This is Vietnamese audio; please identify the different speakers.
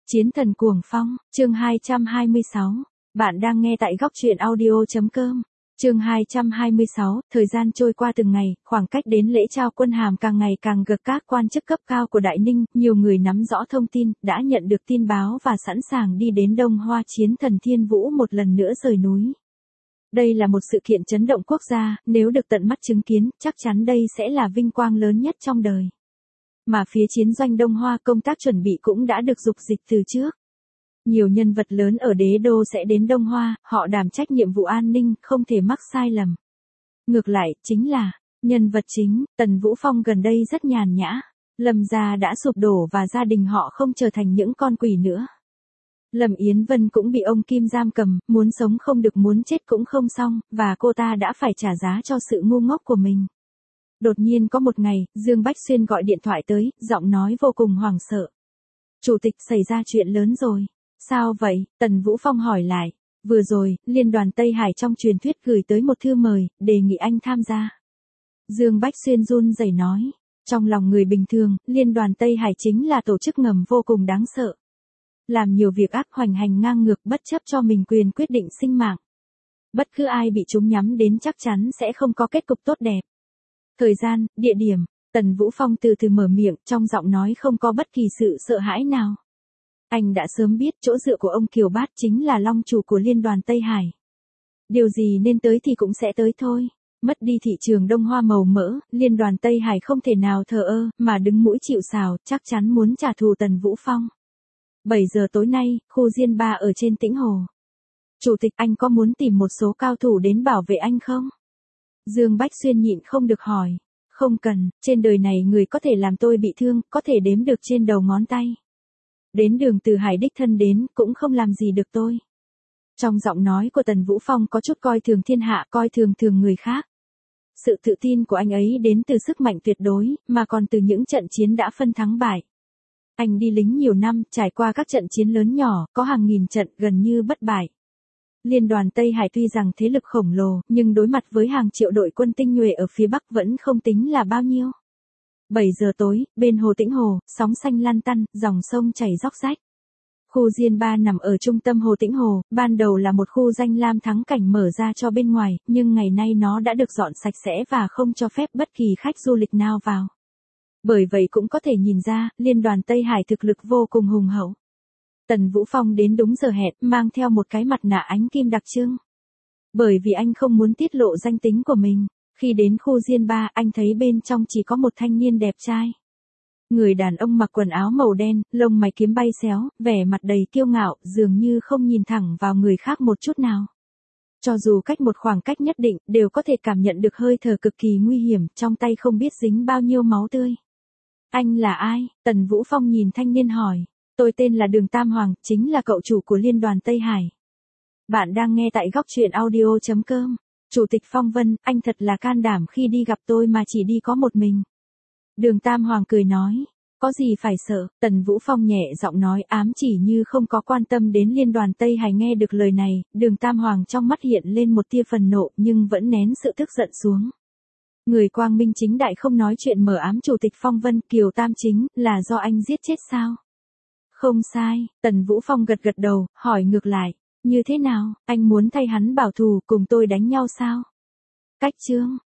Speaker 1: Chiến thần cuồng phong, chương 226. Bạn đang nghe tại góc truyện audio.com. Chương 226, thời gian trôi qua từng ngày, khoảng cách đến lễ trao quân hàm càng ngày càng gần, các quan chức cấp cao của Đại Ninh, nhiều người nắm rõ thông tin, đã nhận được tin báo và sẵn sàng đi đến Đông Hoa chiến thần Thiên Vũ một lần nữa rời núi. Đây là một sự kiện chấn động quốc gia, nếu được tận mắt chứng kiến, chắc chắn đây sẽ là vinh quang lớn nhất trong đời. Mà phía chiến doanh Đông Hoa công tác chuẩn bị cũng đã được dục dịch từ trước. Nhiều nhân vật lớn ở đế đô sẽ đến Đông Hoa, họ đảm trách nhiệm vụ an ninh, không thể mắc sai lầm. Ngược lại, chính là, nhân vật chính, Tần Vũ Phong gần đây rất nhàn nhã. Lâm gia đã sụp đổ và gia đình họ không trở thành những con quỷ nữa. Lâm Yến Vân cũng bị ông Kim giam cầm, muốn sống không được muốn chết cũng không xong, và cô ta đã phải trả giá cho sự ngu ngốc của mình. Đột nhiên có một ngày, Dương Bách Xuyên gọi điện thoại tới, giọng nói vô cùng hoảng sợ. Chủ tịch, xảy ra chuyện lớn rồi. Sao vậy? Tần Vũ Phong hỏi lại. Vừa rồi, Liên đoàn Tây Hải trong truyền thuyết gửi tới một thư mời, đề nghị anh tham gia. Dương Bách Xuyên run rẩy nói. Trong lòng người bình thường, Liên đoàn Tây Hải chính là tổ chức ngầm vô cùng đáng sợ. Làm nhiều việc ác hoành hành ngang ngược bất chấp cho mình quyền quyết định sinh mạng. Bất cứ ai bị chúng nhắm đến chắc chắn sẽ không có kết cục tốt đẹp. Thời gian, địa điểm, Tần Vũ Phong từ từ mở miệng, trong giọng nói không có bất kỳ sự sợ hãi nào. Anh đã sớm biết chỗ dựa của ông Kiều Bát chính là long chủ của Liên đoàn Tây Hải. Điều gì nên tới thì cũng sẽ tới thôi. Mất đi thị trường Đông Hoa màu mỡ, Liên đoàn Tây Hải không thể nào thờ ơ, mà đứng mũi chịu sào, chắc chắn muốn trả thù Tần Vũ Phong. 7 giờ tối nay, khu Diên Ba ở trên Tĩnh Hồ. Chủ tịch, anh có muốn tìm một số cao thủ đến bảo vệ anh không? Dương Bách Xuyên nhịn không được hỏi. Không cần, trên đời này người có thể làm tôi bị thương, có thể đếm được trên đầu ngón tay. Đến Đường Từ Hải đích thân đến, cũng không làm gì được tôi. Trong giọng nói của Tần Vũ Phong có chút coi thường thiên hạ, coi thường người khác. Sự tự tin của anh ấy đến từ sức mạnh tuyệt đối, mà còn từ những trận chiến đã phân thắng bại. Anh đi lính nhiều năm, trải qua các trận chiến lớn nhỏ, có hàng nghìn trận gần như bất bại. Liên đoàn Tây Hải tuy rằng thế lực khổng lồ, nhưng đối mặt với hàng triệu đội quân tinh nhuệ ở phía Bắc vẫn không tính là bao nhiêu. 7 giờ tối, bên hồ Tĩnh Hồ, sóng xanh lăn tăn, dòng sông chảy róc rách. Khu Diên Ba nằm ở trung tâm hồ Tĩnh Hồ, ban đầu là một khu danh lam thắng cảnh mở ra cho bên ngoài, nhưng ngày nay nó đã được dọn sạch sẽ và không cho phép bất kỳ khách du lịch nào vào. Bởi vậy cũng có thể nhìn ra, Liên đoàn Tây Hải thực lực vô cùng hùng hậu. Tần Vũ Phong đến đúng giờ hẹn, mang theo một cái mặt nạ ánh kim đặc trưng. Bởi vì anh không muốn tiết lộ danh tính của mình, khi đến khu Diên Ba, anh thấy bên trong chỉ có một thanh niên đẹp trai. Người đàn ông mặc quần áo màu đen, lông mày kiếm bay xéo, vẻ mặt đầy kiêu ngạo, dường như không nhìn thẳng vào người khác một chút nào. Cho dù cách một khoảng cách nhất định, đều có thể cảm nhận được hơi thở cực kỳ nguy hiểm, trong tay không biết dính bao nhiêu máu tươi. Anh là ai? Tần Vũ Phong nhìn thanh niên hỏi. Tôi tên là Đường Tam Hoàng, chính là cậu chủ của Liên đoàn Tây Hải. Bạn đang nghe tại góc truyện audio.com. Chủ tịch Phong Vân, anh thật là can đảm khi đi gặp tôi mà chỉ đi có một mình. Đường Tam Hoàng cười nói. Có gì phải sợ? Tần Vũ Phong nhẹ giọng nói, ám chỉ như không có quan tâm đến Liên đoàn Tây Hải. Nghe được lời này, Đường Tam Hoàng trong mắt hiện lên một tia phần nộ nhưng vẫn nén sự tức giận xuống. Người quang minh chính đại không nói chuyện mờ ám Chủ tịch Phong Vân, Kiều Tam Chính, là do anh giết chết sao? Không sai, Tần Vũ Phong gật đầu, hỏi ngược lại. Như thế nào, anh muốn thay hắn bảo thù cùng tôi đánh nhau sao? Cách chương,